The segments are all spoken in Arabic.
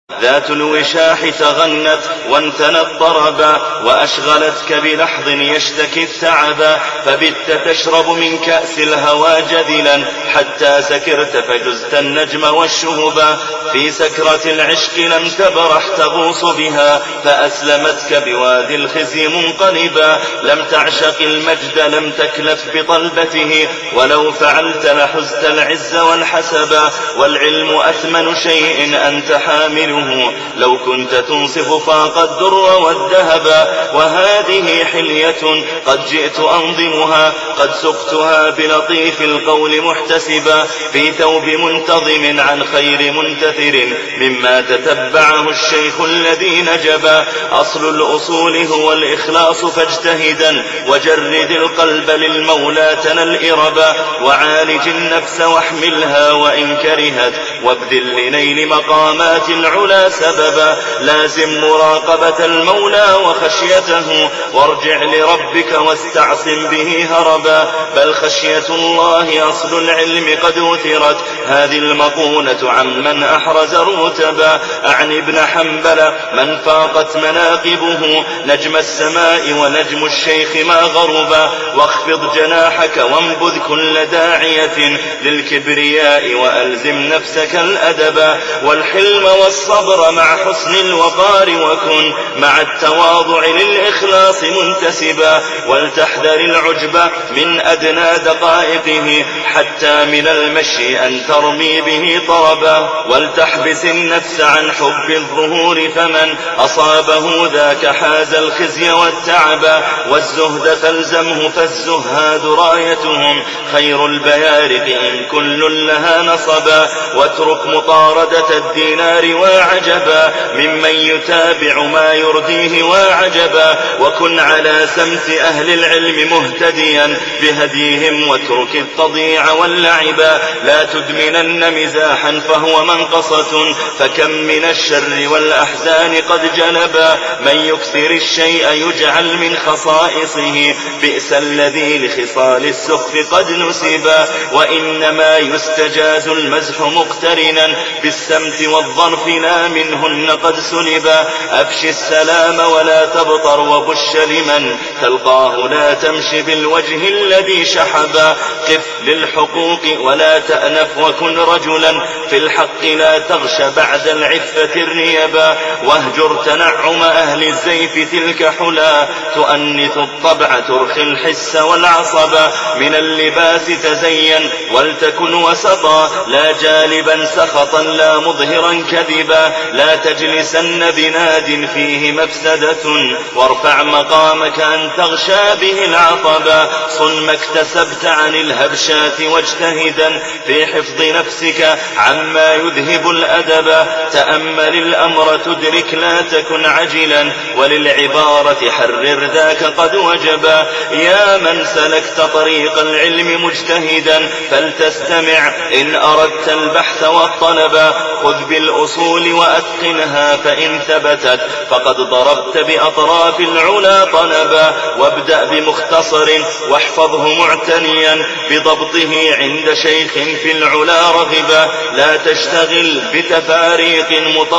ذات الوشاح تغنت وانتنت طربا، وأشغلتك بلحظ يشتكي التعبا، فبت تشرب من كأس الهوى جذلا حتى سكرت فجزت النجم والشهبا. في سكرة العشق لم تبرح تغوص بها، فأسلمتك بوادي الخزي منقلبا. لم تعشق المجد لم تكلف بطلبته، ولو فعلت لحزت العز والحسبا. والعلم أثمن شيء أنت حامله، لو كنت تنصف فاق الدر والذهبا. وهذه حلية قد جئت أنظمها، قد سقتها بلطيف القول محتسبا، في ثوب منتظم عن خير منتثر مما تتبعه الشيخ الذي نجبا. أصل الأصول هو الإخلاص فاجتهدا، وجرد القلب للمولى تنل إربا. وعالج النفس واحملها وإن كرهت، وابذل لنيل مقامات العلا سببا. لازم مراقبة المولى وخشيته، وارجع لربك واستعصم به هربا. بل خشية الله أصل العلم قد أثرت، هذه المقولة عمن أحرز رتبا. أعني ابن حنبل من فاقت مناقبه نجم السماء ونجم الشيخ ما غربا. واخفض جناحك وانبذ كل داعية للكبرياء، وألزم نفسك الأدبا. والحلم والصبر مع حسن الوقار، وكن مع التواضع للإخلاص منتسبا. ولتحذر العجب من أدنى دقائقه، حتى من المشي أن ترمي به طربا. ولتحبس النفس عن حب الظهور، فمن أصابه ذاك حاز الخزي والتعبا. والزهد فالزمه فالزهاد رايتهم، خير البيارق إن كل لها نصبا. واترك مطاردة الدينار وعجبا، ممن يتابع ما يرضيه وعجبا. وكن على سمت أهل العلم مهتديا بهديهم، واترك التضييع واللعبا. لا تدمنن مزاحا فهو منقصة، فكم من الشر والأحزان قد جلبا. من يكثر الشيء يجعل من خصائصه، بئس الذي لخصال السخف قد نسبا. وإنما يستجاز المزح مقترنا بالسمت والظرف، لا منهن قد سلبا. أفش السلام ولا تبطر، وبش لمن تلقاه لا تمشي بالوجه الذي شحبا. قف للحقوق ولا تأنف، وكن رجلا في الحق لا تغش بعد العفة الريبا. واهجر تنعم أهل الزيف تلك حلا، تؤنث الطبع ترخي الحس والعصبا. من اللباس تزين ولتكن وسطا، لا جالبا سخطا لا مظهرا كذبا. لا تجلسن بناد فيه مفسدة، وارفع مقامك أن تغشى به العطبا. صن ما اكتسبت عن الهبشات، واجتهدا في حفظ نفسك عما يذهب الأدب. تأمل الأمر تدرك لا تكن عجلا، وللعبارة حرر ذاك قد وجبا. يا من سلكت طريق العلم مجتهدا، فلتستمع إن أردت البحث والطلبا. خذ بالأصول وأتقنها، فإن ثبتت فقد ضربت بأطراف العلا طنبا. وابدأ بمختصر واحفظه معتنيا بضبطه عند شيخ في العلا رغبا. لا تشتغل بتفاريق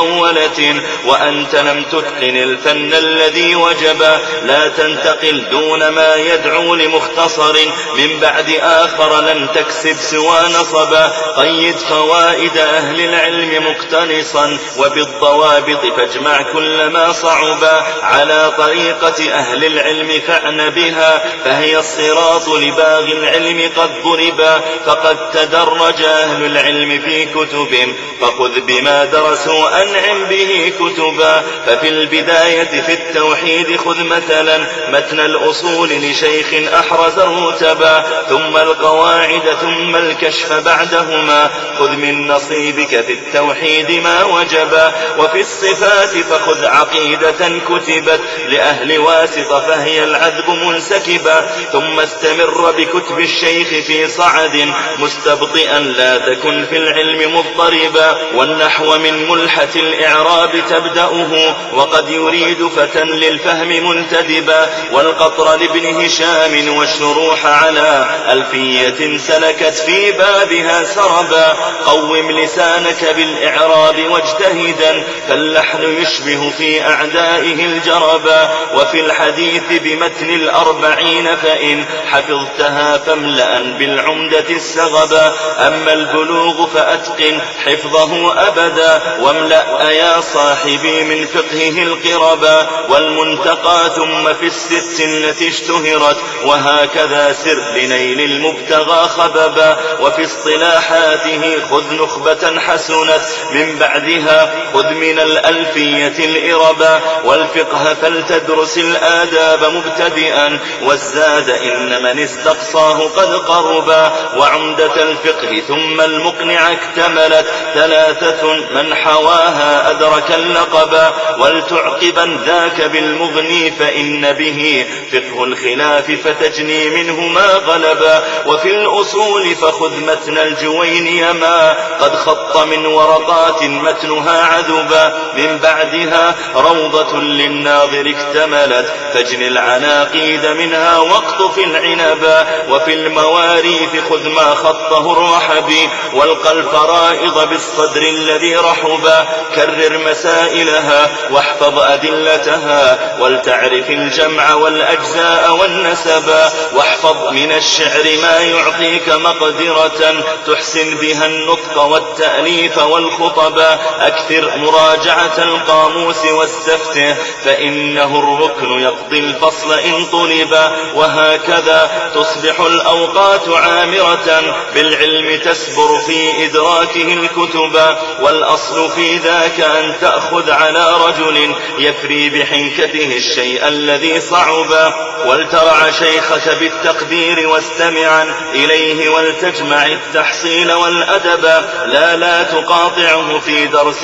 مطولة وأنت لم تتقن الفن الذي وجبا. لا تنتقل دون ما يدعو لمختصر، من بعد آخر لن تكسب سوى نصبا. قيد فوائد أهل العلم مقتنصا، وبالضوابط فاجمع كل ما صعبا. على طريقة أهل العلم فأن بها، فهي الصراط لباغ العلم قد ضربا. فقد تدرج أهل العلم في كتب، فخذ بما درسوا أنعم به كتبا. ففي البداية في التوحيد خذ مثلا متن الأصول لشيخ أحرز رتبا، ثم القواعد ثم الكشف بعدهما. خذ من نصيبك في التوحيد ما وجبا. وفي الصفات فخذ عقيدة كتبت لأهل واسطة، فهي العذب منسكبا. ثم استمر بكتب الشيخ في صعد مستبطئا، لا تكن في العلم مضطربا. والنحو من ملحة الإعراب تبدأه، وقد يريد فتى للفهم منتدبا. والقطر لابن هشام والشروح على ألفية سلكت في بابها سربا. قوم لسانك بالإعراب واجتهد مجتهدا، فاللحن يشبه في أعدائه الجربا. وفي الحديث بمتن 40 فإن حفظتها فاملأ بالعمدة السغبا. أما البلوغ فأتقن حفظه أبدا، واملأ يا صاحبي من فقهه القربا. والمنتقى ثم في الست التي اشتهرت، وهكذا سر لنيل المبتغى خببا. وفي اصطلاحاته خذ نخبة حسنت، من بعدها خذ من الألفية الإربا. والفقه فلتدرس الآداب مبتدئا، والزاد إن من استقصاه قد قربا. وعمدة الفقه ثم المقنع اكتملت، 3 من حواها أدرك اللقبا. ولتعقبا ذاك بالمغني فإن به فقه الخلاف فتجني منه ما غلبا. وفي الأصول فخذ متن الجويني ما قد خط من ورقات متنها عذبا. من بعدها روضة للناظر اكتملت، فاجن العناقيد منها واقطف العنبا. وفي المواريث خذ ما خطه الرحبي، والقى الفرائض بالصدر الذي رحبا. كرر مسائلها واحفظ أدلتها، ولتعرف الجمع والأجزاء والنسبا. واحفظ من الشعر ما يعطيك مقدرة تحسن بها النطق والتأليف والخطبا. أكثر مراجعة القاموس واستفته، فإنه الركن يقضي الفصل إن طلبا. وهكذا تصبح الأوقات عامرة بالعلم تسبر في إدراكه الكتبا. والأصل في ذاك أن تأخذ على رجل يفري بحنكته الشيء الذي صعبا. ولترع شيخك بالتقدير واستمعا إليه، ولتجمع التحصيل والأدب. لا تقاطعه في درس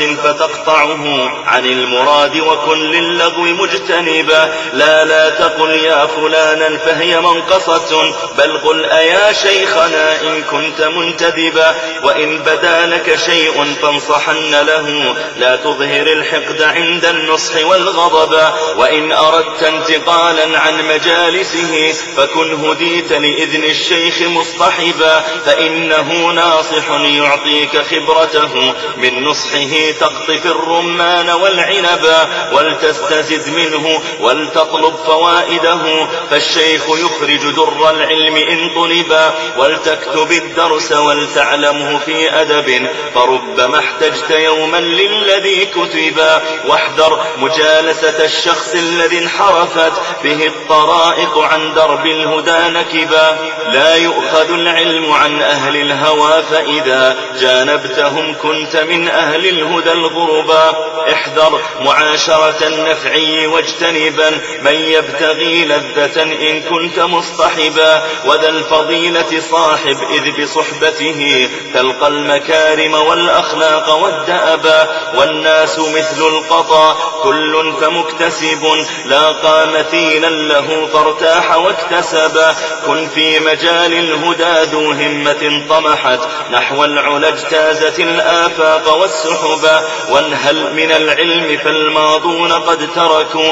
فتقطعه عن المراد، وكن للغو مجتنبا. لا تقل يا فلانا فهي منقصة، بل قل أيا شيخنا إن كنت منتدبا. وإن بدا لك شيء فانصحن له، لا تظهر الحقد عند النصح والغضب. وإن أردت انتقالا عن مجالسه فكن هديت لإذن الشيخ مصطحبا، فإنه ناصح يعطيك خبرته، من نصحه تقطف الرمان والعنبا. ولتستزد منه ولتطلب فوائده، فالشيخ يخرج در العلم إن طلبا. ولتكتب الدرس ولتعلمه في أدب، فربما احتجت يوما للذي كتبا. واحذر مجالسة الشخص الذي انحرفت به الطرائق عن درب الهدى نكبا. لا يؤخذ العلم عن أهل الهوى، فإذا جانبتهم كنت من أهل الهدى الغربا. احذر معاشرة النفعي واجتنبا من يبتغي لذة إن كنت مصطحبا. وذا الفضيلة صاحب، إذ بصحبته تلقى المكارم والأخلاق والدأبا. والناس مثل القطا كل فمكتسب، لاقى مثيلا له فارتاح واكتسبا. كن في مجال الهدى ذو همة طمحت، نحو العلا اجتازت الآفاق والسحبا. وانهل من العلم فالماضون قد تركوا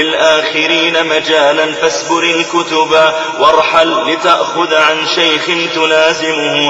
للآخرين مجالا، فاسبر الكتبا. وارحل لتأخذ عن شيخ تلازمه،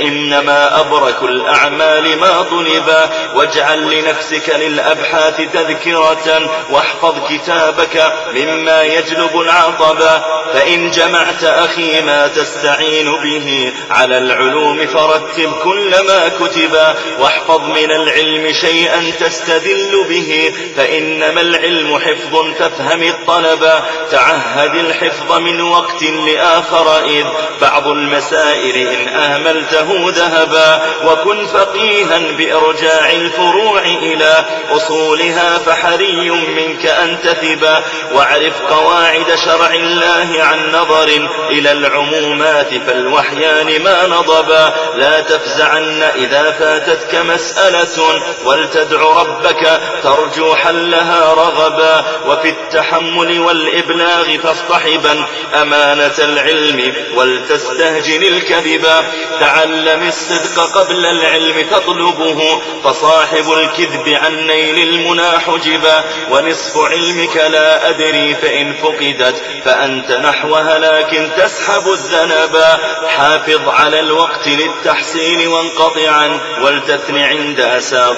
فإنما أبرك الأعمال ما طلبا. واجعل لنفسك للأبحاث تذكرة، واحفظ كتابك مما يجلب العطبا. فإن جمعت أخي ما تستعين به على العلوم، فرتب كل ما كتبا. واحفظ من العلم شيئا تستدل به، فإنما العلم حفظ فافهم الطلبا. تعهد الحفظ من وقت لآخر، إذ بعض المسائل إن أهملته ذهبا. وكن فقيها بإرجاع الفروع إلى أصولها، فحري منك أن تثبا. واعرف قواعد شرع الله عن نظر إلى العمومات، فالوحيان ما نضبا. لا تفزعن إذا فاتتك مسألة، ولتدع ربك ترجو حلها رغبا. وفي التحمل والإبلاغ فاصطحبا أمانة العلم ولتستهجن الكذبا. تعلم الصدق قبل العلم تطلبه، فصاحب الكذب عن نيل المنى حجبا. ونصف علمك لا أدري فإن فقدت، فأنت نحو هلاك تسحب الذنبا. حافظ على الوقت للتحصيل وانقطعا، ولتثن عند أساطير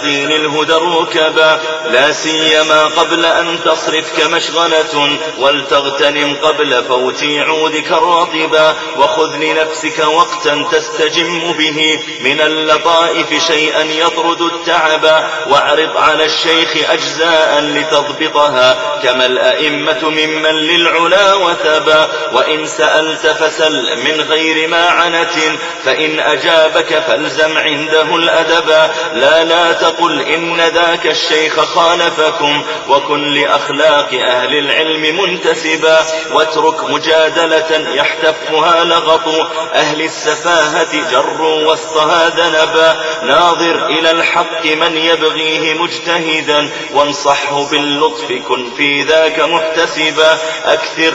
دين الهدى الركبا، لا سيما قبل أن تصرفك مشغلة، ولتغتنم قبل فوت عودك الرطبا، وخذ لنفسك وقتا تستجم به من اللطائف شيئا يطرد التعبا، واعرض على الشيخ أجزاء لتضبطها كما الأئمة ممن للعلا وثبا، وإن سألت فسل من غير ماعنة، فإن أجابك فالزم عنده الأدبا، لا تقل إن ذاك الشيخ خالفكم، وكن لأخلاق أهل العلم منتسبا، واترك مجادلة يحتفها لغط أهل السفاهة جروا وسطها ذنبا، ناظر إلى الحق من يبغيه مجتهدا، وانصحه باللطف كن في ذاك محتسبا، أكثر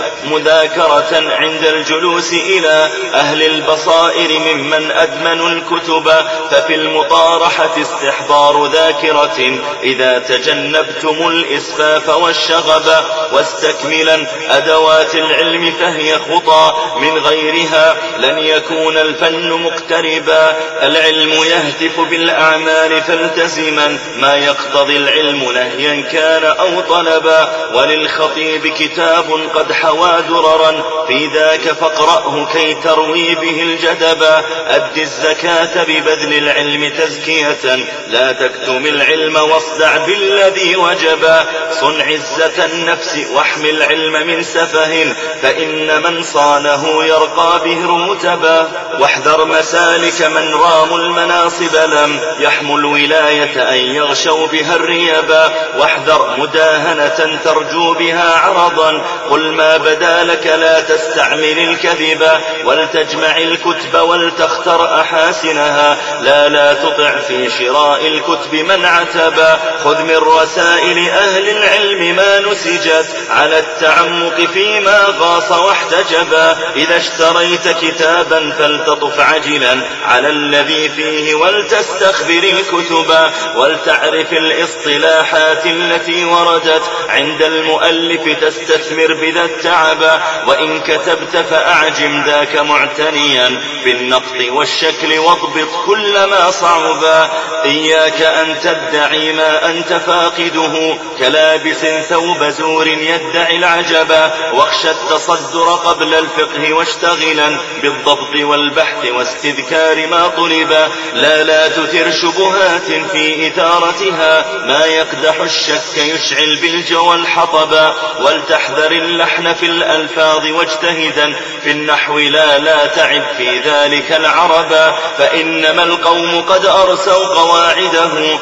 مذاكرة عند الجلوس إلى أهل البصائر ممن أدمنوا الكتب، ففي المطارحة استحضار ذاكرة إذا تجنبتم الإسفاف والشغب، واستكملا أدوات العلم فهي خطى من غيرها لن يكون الفن مقتربا، العلم يهتف بالأعمال فالتزما ما يقتضي العلم نهيا كان أو طلبا، وللخطيب كتاب قد حوى دررا في ذاك فاقرأه كي تروي به الجدبا، أد الزكاة ببذل العلم تزكية، لا تكتم العلم واصدع بالذي وجبا، صن عزة النفس واحمل العلم من سفه، فإن من صانه يرقى به رتبا، واحذر مسالك من راموا المناصب لم يحموا الولاية أن يغشوا بها الريبا، واحذر مداهنة ترجو بها عرضا، قل ما بدا لك لا تستعمل الكذبا، ولتجمع الكتب ولتختر أحاسنها، لا تطع في شراء الكتب من عتبا، خذ من رسائل أهل العلم ما نسجت على التعمق فيما غاص واحتجبا، إذا اشتريت كتابا فلتطف عجلا على الذي فيه ولتستخبر الكتبا، ولتعرف الاصطلاحات التي وردت عند المؤلف تستثمر بذا التعبا، وإن كتبت فأعجم ذاك معتنيا بالنقط والشكل واضبط كل ما صعبا، إياك أن تدعي ما أنت فاقده كلابس ثوب زور يدعي العجبا، واخشى التصدر قبل الفقه واشتغلا بالضبط والبحث واستذكار ما طلبا، لا تثر شبهات في إثارتها ما يقدح الشك يشعل بالجوى الحطبا، ولتحذر اللحن في الألفاظ واجتهدا في النحو لا تعب في ذلك العربا، فإنما القوم قد أرسوا قواعده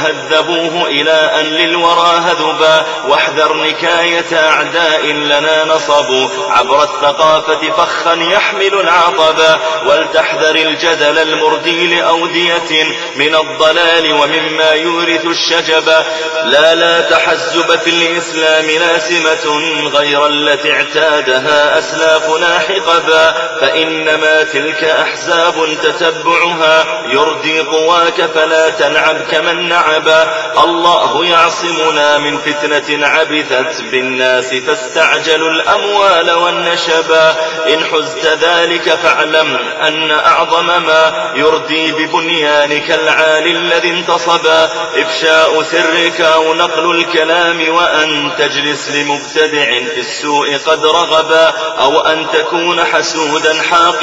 وهذبوه إلى أن للورى هذبا، واحذر نكاية أعداء لنا نصبوا عبر الثقافة فخا يحمل العطبا، ولتحذر الجدل المردي لأودية من الضلال ومما يورث الشجبا، لا تحزب في الإسلام لاسمة غير التي اعتادها أسلافنا حقبا، فإنما تلك أحزاب تتبعها يردي قواك فلا تنعب كمن نعبا، الله يعصمنا من فتنة عبثت بالناس فاستعجلوا الأموال والنشبا، إن حزت ذلك فاعلم أن أعظم ما يردي ببنيانك العالي الذي انتصبا إفشاء سرك أو نقل الكلام، وأن تجلس لمبتدع في السوء قد رغبا، أو أن تكون حسودا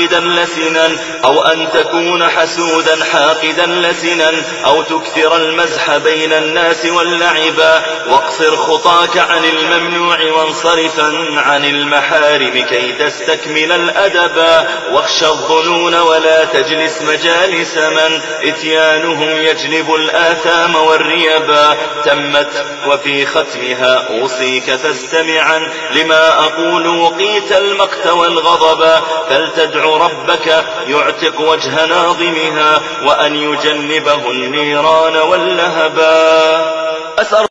حاقدا لسنا أو تكثر المزح بين الناس واللعبا، واقصر خطاك عن الممنوع وانصرفا عن المحارم كي تستكمل الأدبا، واخشى الظنون ولا تجلس مجالس من إتيانهم يجلب الآثام والريبا، تمت وفي ختمها أوصيك فاستمعا لما أقول وقيت المقت والغضبا، فلتدع ربك يعتق وجه ناظمها وأن يجنبه النيران واللهبا.